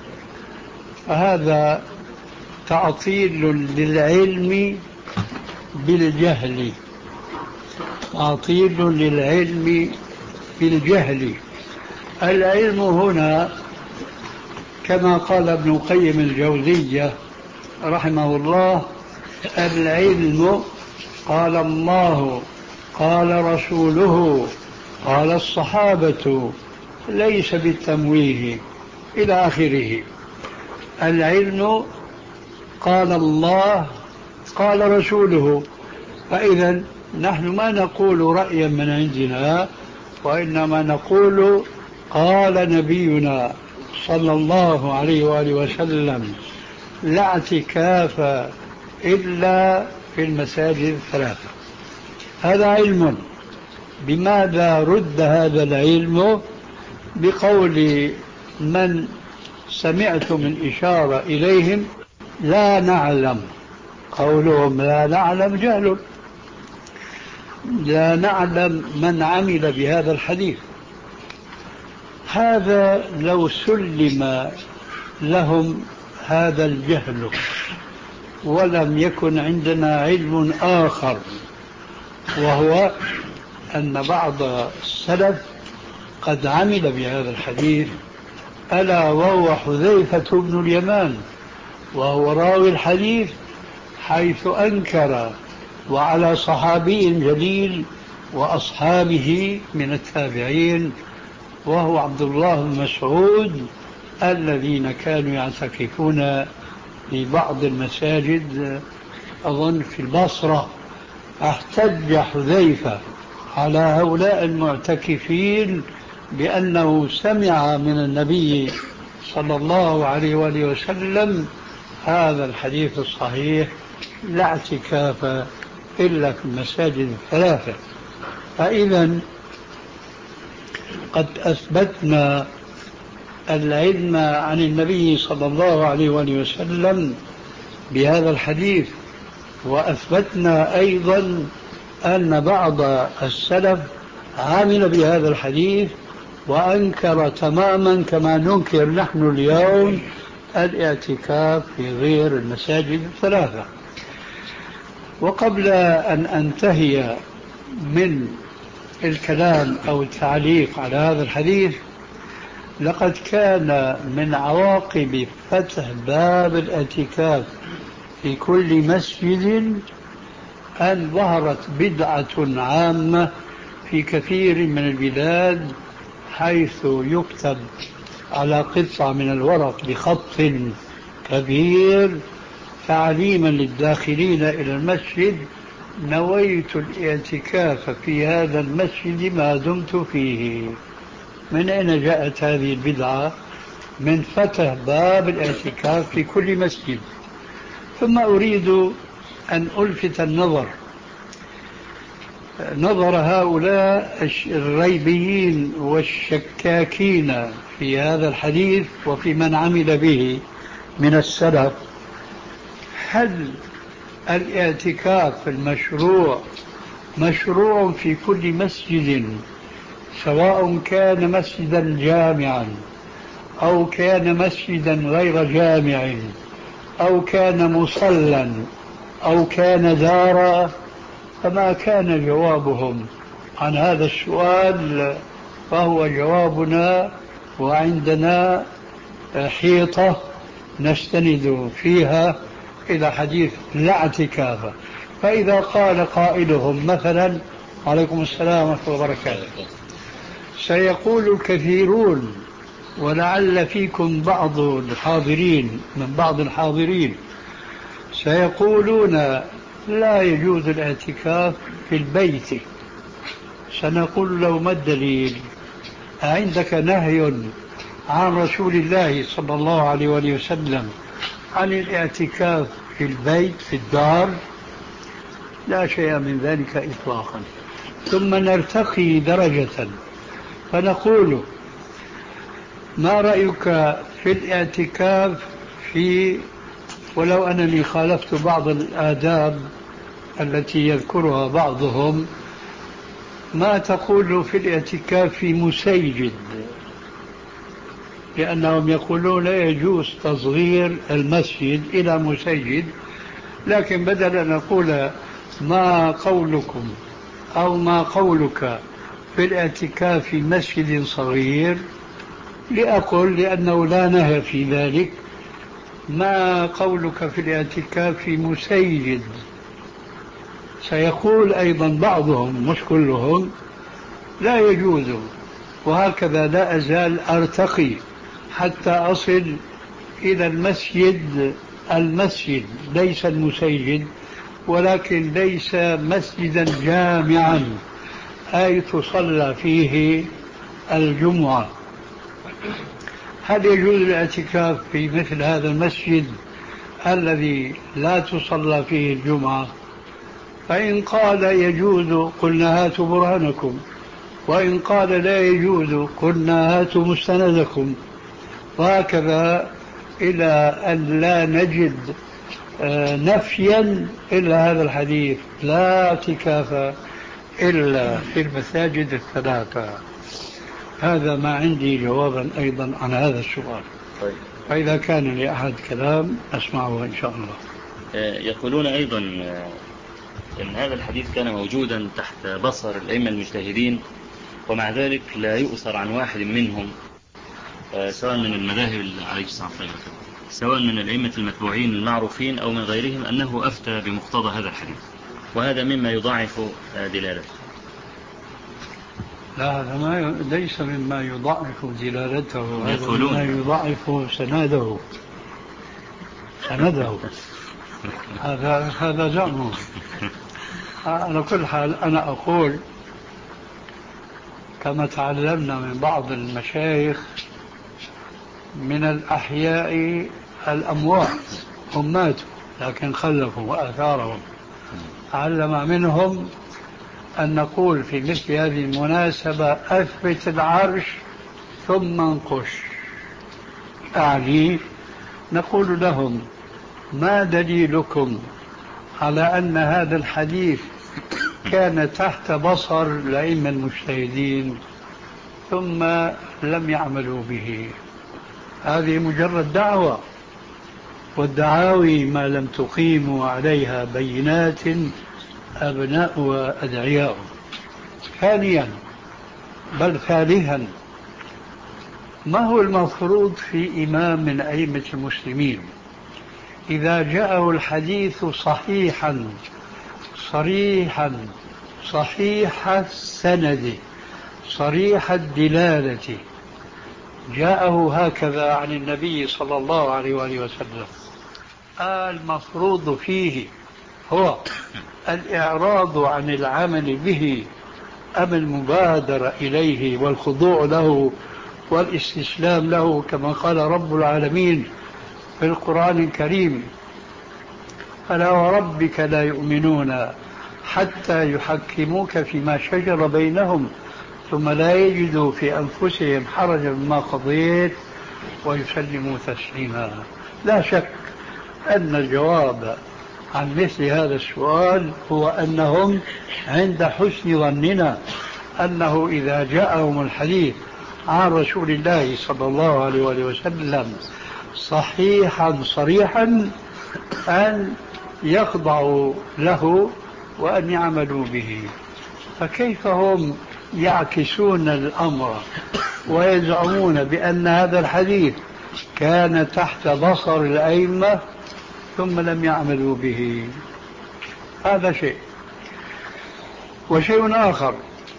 فهذا تعطيل للعلم بالجهل. تعطيل للعلم بالجهل. العلم هنا كما قال ابن القيم الجوزية رحمه الله: العلم قال الله قال رسوله قال الصحابة، ليس بالتمويه إلى آخره. العلم قال الله قال رسوله. فإذا نحن ما نقول رأيا من عندنا، وإنما نقول قال نبينا صلى الله عليه وآله وسلم: لا اعتكاف إلا في المساجد الثلاثة. هذا علم. بماذا رد هذا العلم؟ بقول من سمعت من إشارة إليهم: لا نعلم. قولهم لا نعلم جهل، لا نعلم من عمل بهذا الحديث. هذا لو سلم لهم هذا الجهل ولم يكن عندنا علم آخر، وهو أن بعض السلف قد عمل بهذا الحديث، ألا وهو حذيفة بن اليمان، وهو راوي الحديث، حيث أنكر وعلى صحابي جليل وأصحابه من التابعين، وهو عبد الله بن مسعود، الذين كانوا يعتكفون في بعض المساجد أظن في البصرة. احتج حذيفة على هؤلاء المعتكفين بأنه سمع من النبي صلى الله عليه وآله وسلم هذا الحديث الصحيح: لا اعتكاف إلا في المساجد الثلاثة. فإذا قد أثبتنا العلم عن النبي صلى الله عليه وآله وسلم بهذا الحديث، وأثبتنا أيضا أن بعض السلف عمل بهذا الحديث وأنكر تماما كما ننكر نحن اليوم الاعتكاف في غير المساجد الثلاثة. وقبل أن أنتهي من الكلام أو التعليق على هذا الحديث، لقد كان من عواقب فتح باب الاعتكاف في كل مسجد أن ظهرت بدعة عامة في كثير من البلاد، حيث يكتب على قطعة من الورق بخط كبير تعليما للداخلين إلى المسجد: نويت الاعتكاف في هذا المسجد ما دمت فيه. من أين جاءت هذه البدعة؟ من فتح باب الاعتكاف في كل مسجد. ثم أريد أن ألفت النظر نظر هؤلاء الريبيين والشكاكين في هذا الحديث وفي من عمل به من السلف: هل الاعتكاف المشروع مشروع في كل مسجد، سواء كان مسجدا جامعا أو كان مسجدا غير جامع أو كان مصلى أو كان دارا؟ فما كان جوابهم عن هذا السؤال، فهو جوابنا وعندنا حيطة نستند فيها إلى حديث لا اعتكاف. فإذا قال قائلهم مثلا: عليكم السلام ورحمة الله وبركاته، سيقول الكثيرون ولعل فيكم بعض الحاضرين من بعض الحاضرين سيقولون: لا يجوز الاعتكاف في البيت. سنقول له: ما الدليل؟ عندك نهي عن رسول الله صلى الله عليه وآله وسلم عن الاعتكاف في البيت في الدار؟ لا شيء من ذلك إطلاقا. ثم نرتقي درجة فنقول: ما رأيك في الاعتكاف في، ولو أنني خالفت بعض الآداب التي يذكرها بعضهم، ما تقول في الاعتكاف في مسيجد؟ لأنهم يقولون لا يجوز تصغير المسجد إلى مسيجد. لكن بدل أن نقول ما قولكم أو ما قولك في الاعتكاف في مسجد صغير؟ لأقول لأنه لا نهي في ذلك. ما قولك في الاعتكاف في مسيجد؟ سيقول أيضا بعضهم مش كلهم لا يجوز، وهكذا لا أزال أرتقي حتى أصل إلى المسجد. المسجد ليس المسيجد، ولكن ليس مسجدا جامعا أي تصلى فيه الجمعة. هل يجوز الاعتكاف في مثل هذا المسجد الذي لا تصلى فيه الجمعة؟ فإن قال يجوز قلنا هاتوا برهانكم، وإن قال لا يجوز قلنا هاتوا مستندكم، وهكذا إلى أن لا نجد نفيا إلا هذا الحديث: لا اعتكاف إلا في المساجد الثلاثة. هذا ما عندي جوابا أيضا عن هذا السؤال. طيب. فإذا كان لأحد كلام أسمعه إن شاء الله. يقولون أيضا أن هذا الحديث كان موجودا تحت بصر الأئمة المجتهدين، ومع ذلك لا يؤثر عن واحد منهم سواء من المذاهب عليه الصلاة والسلام، سواء من الأئمة المتبوعين المعروفين أو من غيرهم، أنه أفتى بمقتضى هذا الحديث، وهذا مما يضاعف دلالته. لا، هذا ما ليس مما يضاعف دلالته، هذا مما يضاعف سناده سنده هذا هذا زعمه. على كل حال أنا أقول كما تعلمنا من بعض المشايخ من الأحياء الأموات، هم ماتوا لكن خلفوا آثارهم، علم منهم أن نقول في مثل هذه المناسبة: أثبت العرش ثم انقش. أعني نقول لهم: ما دليلكم على أن هذا الحديث كان تحت بصر الأئمة المجتهدين ثم لم يعملوا به؟ هذه مجرد دعوة، والدعاوي ما لم تقيموا عليها بينات أبناء وأدعياء. ثانيا بل ثالثا، ما هو المفروض في إمام من أئمة المسلمين إذا جاءه الحديث صحيحا صريحا صحيح السند صريح الدلالة، جاءه هكذا عن النبي صلى الله عليه وآله وسلم، المفروض فيه هو الإعراض عن العمل به أم المبادرة إليه والخضوع له والاستسلام له، كما قال رب العالمين في القرآن الكريم: فلا وربك لا يؤمنون حتى يحكموك فيما شجر بينهم ثم لا يجدوا في أنفسهم حرجا مما قضيت ويسلموا تسليما. لا شك أن الجواب عن مثل هذا السؤال هو أنهم عند حسن ظننا أنه إذا جاءهم الحديث عن رسول الله صلى الله عليه وسلم صحيحا صريحا أن يخضعوا له وأن يعملوا به. فكيف هم يعكسون الأمر ويزعمون بأن هذا الحديث كان تحت بصر الأئمة ثم لم يعملوا به؟ هذا شيء. وشيء آخر،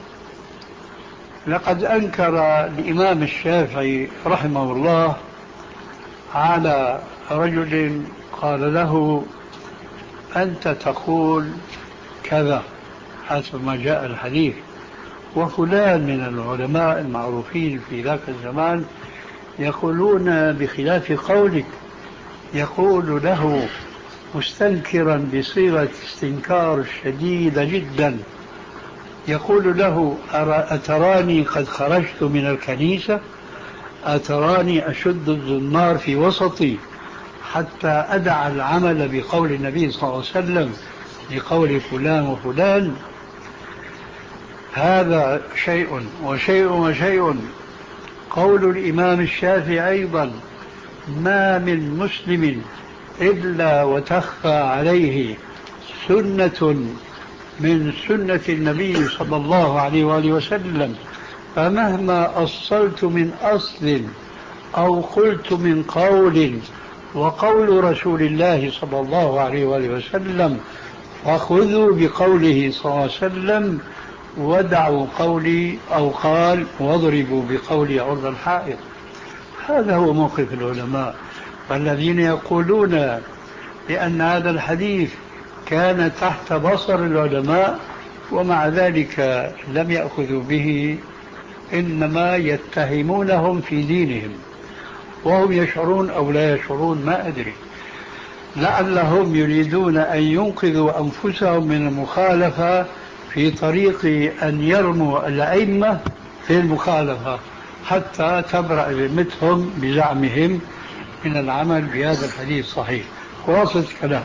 لقد أنكر الإمام الشافعي رحمه الله على رجل قال له: أنت تقول كذا حسب ما جاء الحديث، وفلان من العلماء المعروفين في ذاك الزمان يقولون بخلاف قولك. يقول له مستنكرا بصيغة استنكار شديدة جدا، يقول له: أتراني قد خرجت من الكنيسة؟ أتراني أشد الزمار في وسطي حتى أدع العمل بقول النبي صلى الله عليه وسلم لقول فلان وفلان؟ هذا شيء. وشيء وشيء قول الإمام الشافعي أيضا: ما من مسلم إلا وتخفى عليه سنة من سنة النبي صلى الله عليه وآله وسلم، فمهما أصلت من أصل أو قلت من قول وقول رسول الله صلى الله عليه وآله وسلم، فخذوا بقوله صلى الله عليه وسلم ودعوا قولي أو قال واضربوا بقولي عرض الحائط. هذا هو موقف العلماء. والذين يقولون بأن هذا الحديث كان تحت بصر العلماء ومع ذلك لم يأخذوا به، إنما يتهمونهم في دينهم وهم يشعرون أو لا يشعرون، ما أدري، لعلهم يريدون أن ينقذوا أنفسهم من المخالفة في طريق أن يرموا الأئمة في المخالفة حتى تبرأ ذمتهم بزعمهم من العمل بهذا الحديث صحيح. خلاصة الكلام،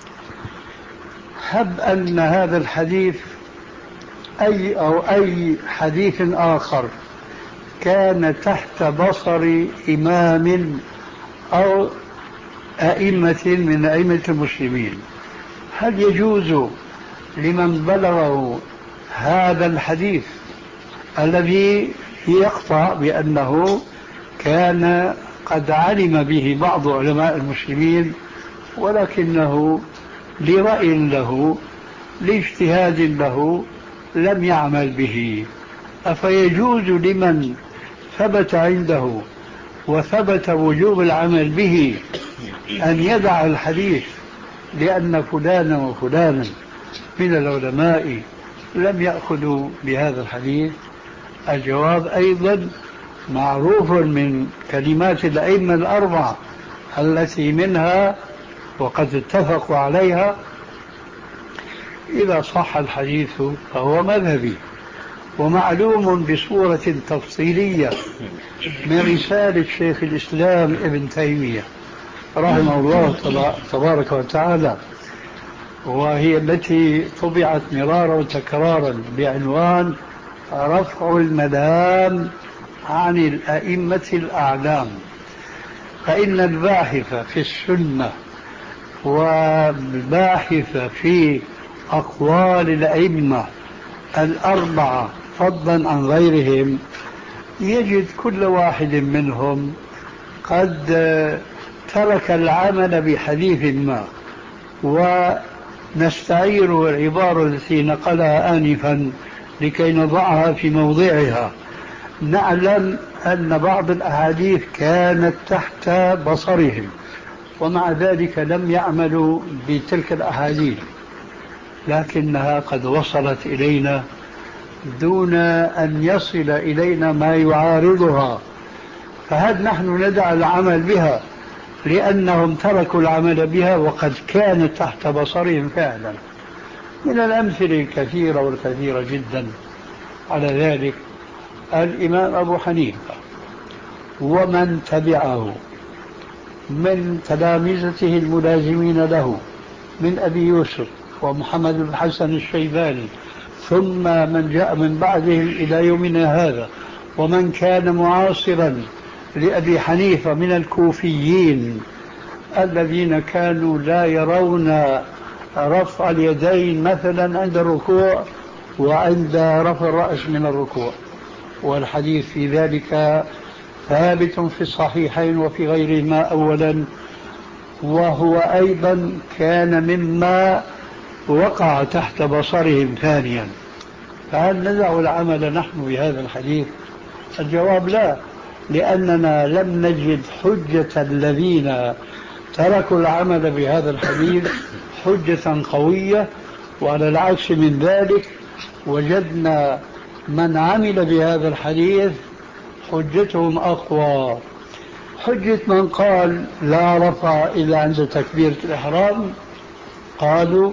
هب أن هذا الحديث أي أو أي حديث آخر كان تحت بصر إمام أو أئمة من أئمة المسلمين، هل يجوز لمن بلغه هذا الحديث الذي يقطع بأنه كان قد علم به بعض علماء المسلمين ولكنه لرأي له لاجتهاد له لم يعمل به، أفيجوز لمن ثبت عنده وثبت وجوب العمل به أن يدع الحديث لأن فلانا وفلانا من العلماء لم يأخذوا بهذا الحديث؟ الجواب أيضا معروف من كلمات الأئمة الأربعة التي منها وقد اتفقوا عليها: إذا صح الحديث فهو مذهبي. ومعلوم بصورة تفصيلية من رسالة شيخ الإسلام ابن تيمية رحمه الله تبارك وتعالى، وهي التي طبعت مرارا وتكرارا بعنوان رفع الملام عن الأئمة الأعلام. فإن الباحث في السنة والباحث في أقوال الأئمة الأربعة فضلا عن غيرهم يجد كل واحد منهم قد ترك العمل بحديث ما. ونستعير العبارة التي نقلها آنفا لكي نضعها في موضعها. نعلم أن بعض الأحاديث كانت تحت بصرهم ومع ذلك لم يعملوا بتلك الأحاديث، لكنها قد وصلت إلينا دون أن يصل إلينا ما يعارضها، فهل نحن ندع العمل بها لأنهم تركوا العمل بها وقد كانت تحت بصرهم فعلا؟ من الأمثلة الكثيرة والكثيرة جدا على ذلك الإمام أبو حنيفة ومن تبعه من تلامذته الملازمين له من أبي يوسف ومحمد بن الحسن الشيباني، ثم من جاء من بعدهم إلى يومنا هذا، ومن كان معاصرا لأبي حنيفة من الكوفيين الذين كانوا لا يرون رفع اليدين مثلا عند الركوع وعند رفع الرأس من الركوع، والحديث في ذلك ثابت في الصحيحين وفي غيرهما أولا، وهو أيضا كان مما وقع تحت بصرهم ثانيا. فهل ندع العمل نحن بهذا الحديث؟ الجواب لا، لأننا لم نجد حجة الذين تركوا العمل بهذا الحديث حجة قوية، وعلى العكس من ذلك وجدنا من عمل بهذا الحديث حجتهم أقوى. حجة من قال لا رفع إلا عند تكبيرة الإحرام، قالوا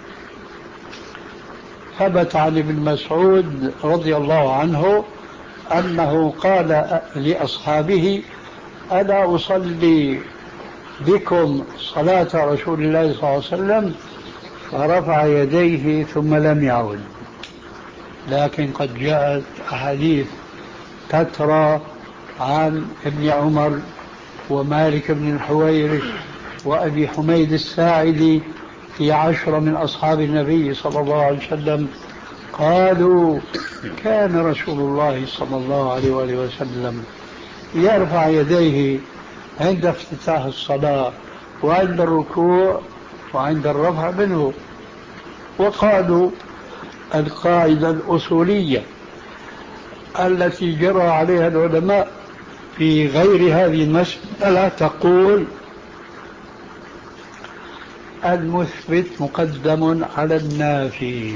ثبت عن ابن مسعود رضي الله عنه أنه قال لأصحابه: ألا أصلي بكم صلاة رسول الله صلى الله عليه وسلم؟ فرفع يديه ثم لم يعود. لكن قد جاءت أحاديث تترى عن ابن عمر ومالك بن الحويرث وأبي حميد الساعدي في عشرة من أصحاب النبي صلى الله عليه وسلم قالوا كان رسول الله صلى الله عليه وآله وسلم يرفع يديه عند افتتاح الصلاة وعند الركوع وعند الرفع منه. وقالوا القاعدة الأصولية التي جرى عليها العلماء في غير هذه المسألة تقول المثبت مقدم على النافي.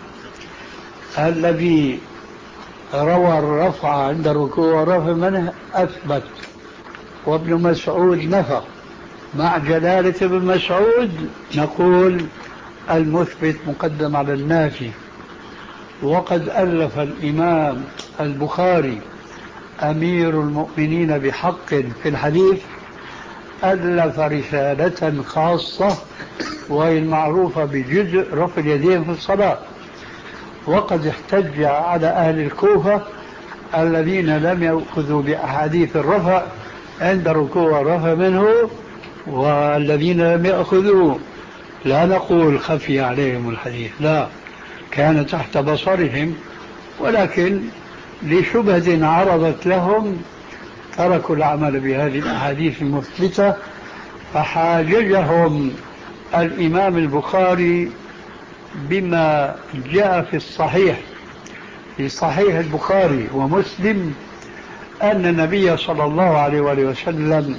الذي روى الرفع عند الركوع والرفع منه أثبت، وابن مسعود نفى. مع جلالة ابن مسعود نقول المثبت مقدم على النافي. وقد ألف الإمام البخاري أمير المؤمنين بحق في الحديث ألف رسالة خاصة وهي المعروفة بجزء رفع اليدين في الصلاة. وقد احتج على أهل الكوفة الذين لم يأخذوا بأحاديث الرفع عند الركوع والرفع منه، والذين لم يأخذوا لا نقول خفي عليهم الحديث، لا، كان تحت بصرهم، ولكن لشبهة عرضت لهم تركوا العمل بهذه الأحاديث المثبتة. فحاججهم الإمام البخاري بما جاء في الصحيح في صحيح البخاري ومسلم أن النبي صلى الله عليه وآله وسلم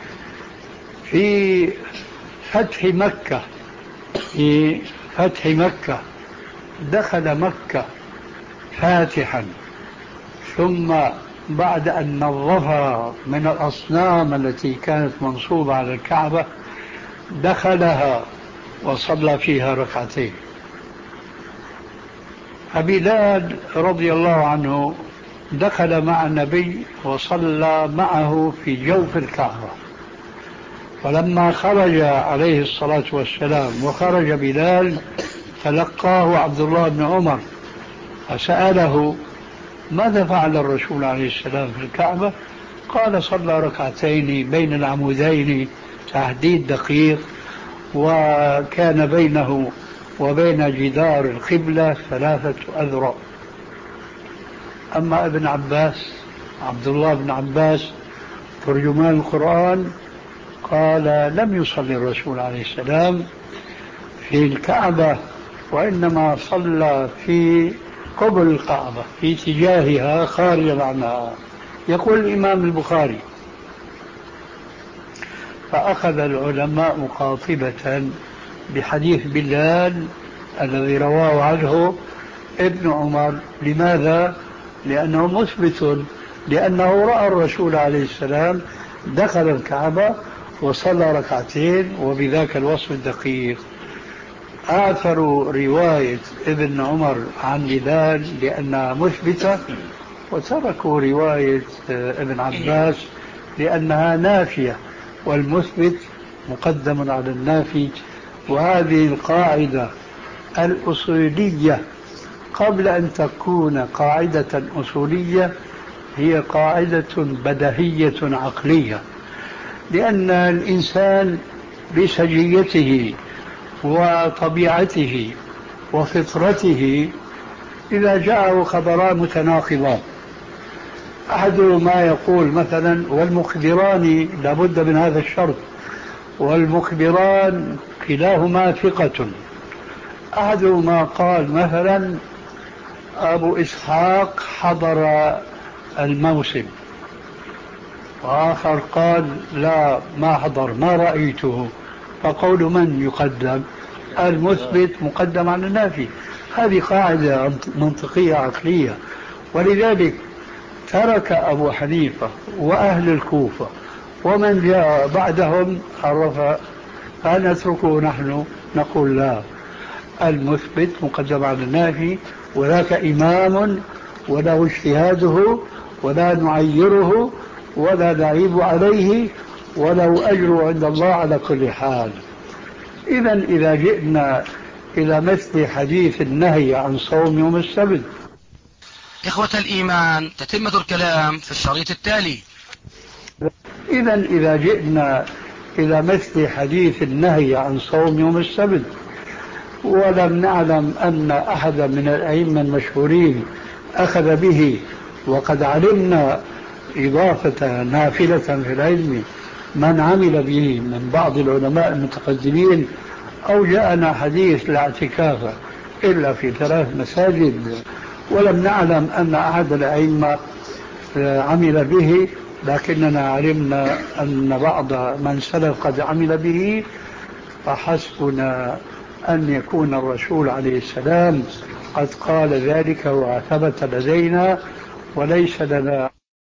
في فتح مكة في فتح مكة دخل مكة فاتحا، ثم بعد أن نظفها من الأصنام التي كانت منصوبة على الكعبة دخلها وصلى فيها ركعتين. فبلال رضي الله عنه دخل مع النبي وصلى معه في جوف الكعبة، فلما خرج عليه الصلاة والسلام وخرج بلال تلقاه عبد الله بن عمر فسأله ماذا فعل الرسول عليه السلام في الكعبة؟ قال صلى ركعتين بين العمودين، تحديد دقيق، وكان بينه وبين جدار القبلة ثلاثة أذرع. أما ابن عباس عبد الله بن عباس ترجمان القرآن قال لم يصلي الرسول عليه السلام في الكعبة، وإنما صلى في قبل الكعبة في اتجاهها خارجا عنها. يقول الإمام البخاري فأخذ العلماء مقاطبة بحديث بلال الذي رواه عنه ابن عمر. لماذا؟ لأنه مثبت، لأنه رأى الرسول عليه السلام دخل الكعبة وصلى ركعتين وبذاك الوصف الدقيق. آثروا رواية ابن عمر عن بلال لأنها مثبتة، وتركوا رواية ابن عباس لأنها نافية، والمثبت مقدم على النافي. وهذه القاعدة الأصولية قبل أن تكون قاعدة أصولية هي قاعدة بديهية عقلية، لأن الإنسان بسجيته وطبيعته وفطرته إذا جاءه خبران متناقضان أحدهما يقول مثلا والمخبران لابد من هذا الشرط، والمخبران كلاهما ثقة. أحدهما قال مثلا أبو إسحاق حضر الموسم، وآخر قال لا ما حضر ما رأيته، فقول من يقدم؟ المثبت مقدم على النافي. هذه قاعدة منطقية عقلية، ولذلك ترك أبو حنيفة وأهل الكوفة ومن جاء بعدهم الرفع، فنتركه نحن نقول لا، المثبت مقدم على النافي، وذاك إمام وله اجتهاده ولا نعيره ولا نعيب عليه وله أجر عند الله على كل حال. إذا إذا جئنا إلى مثل حديث النهي عن صوم يوم السبت. إخوة الإيمان، تتمة الكلام في الشريط التالي. إذا إذا جئنا إلى مثل حديث النهي عن صوم يوم السبت ولم نعلم أن أحدا من الأئمة المشهورين أخذ به، وقد علمنا إضافة نافلة في العلم من عمل به من بعض العلماء المتقدمين، أو جاءنا حديث لا اعتكاف إلا في ثلاث مساجد، ولم نعلم أن أحد الأئمة عمل به، لكننا علمنا أن بعض من سلف قد عمل به، فحسبنا أن يكون الرسول عليه السلام قد قال ذلك وثبت لدينا، وليس لنا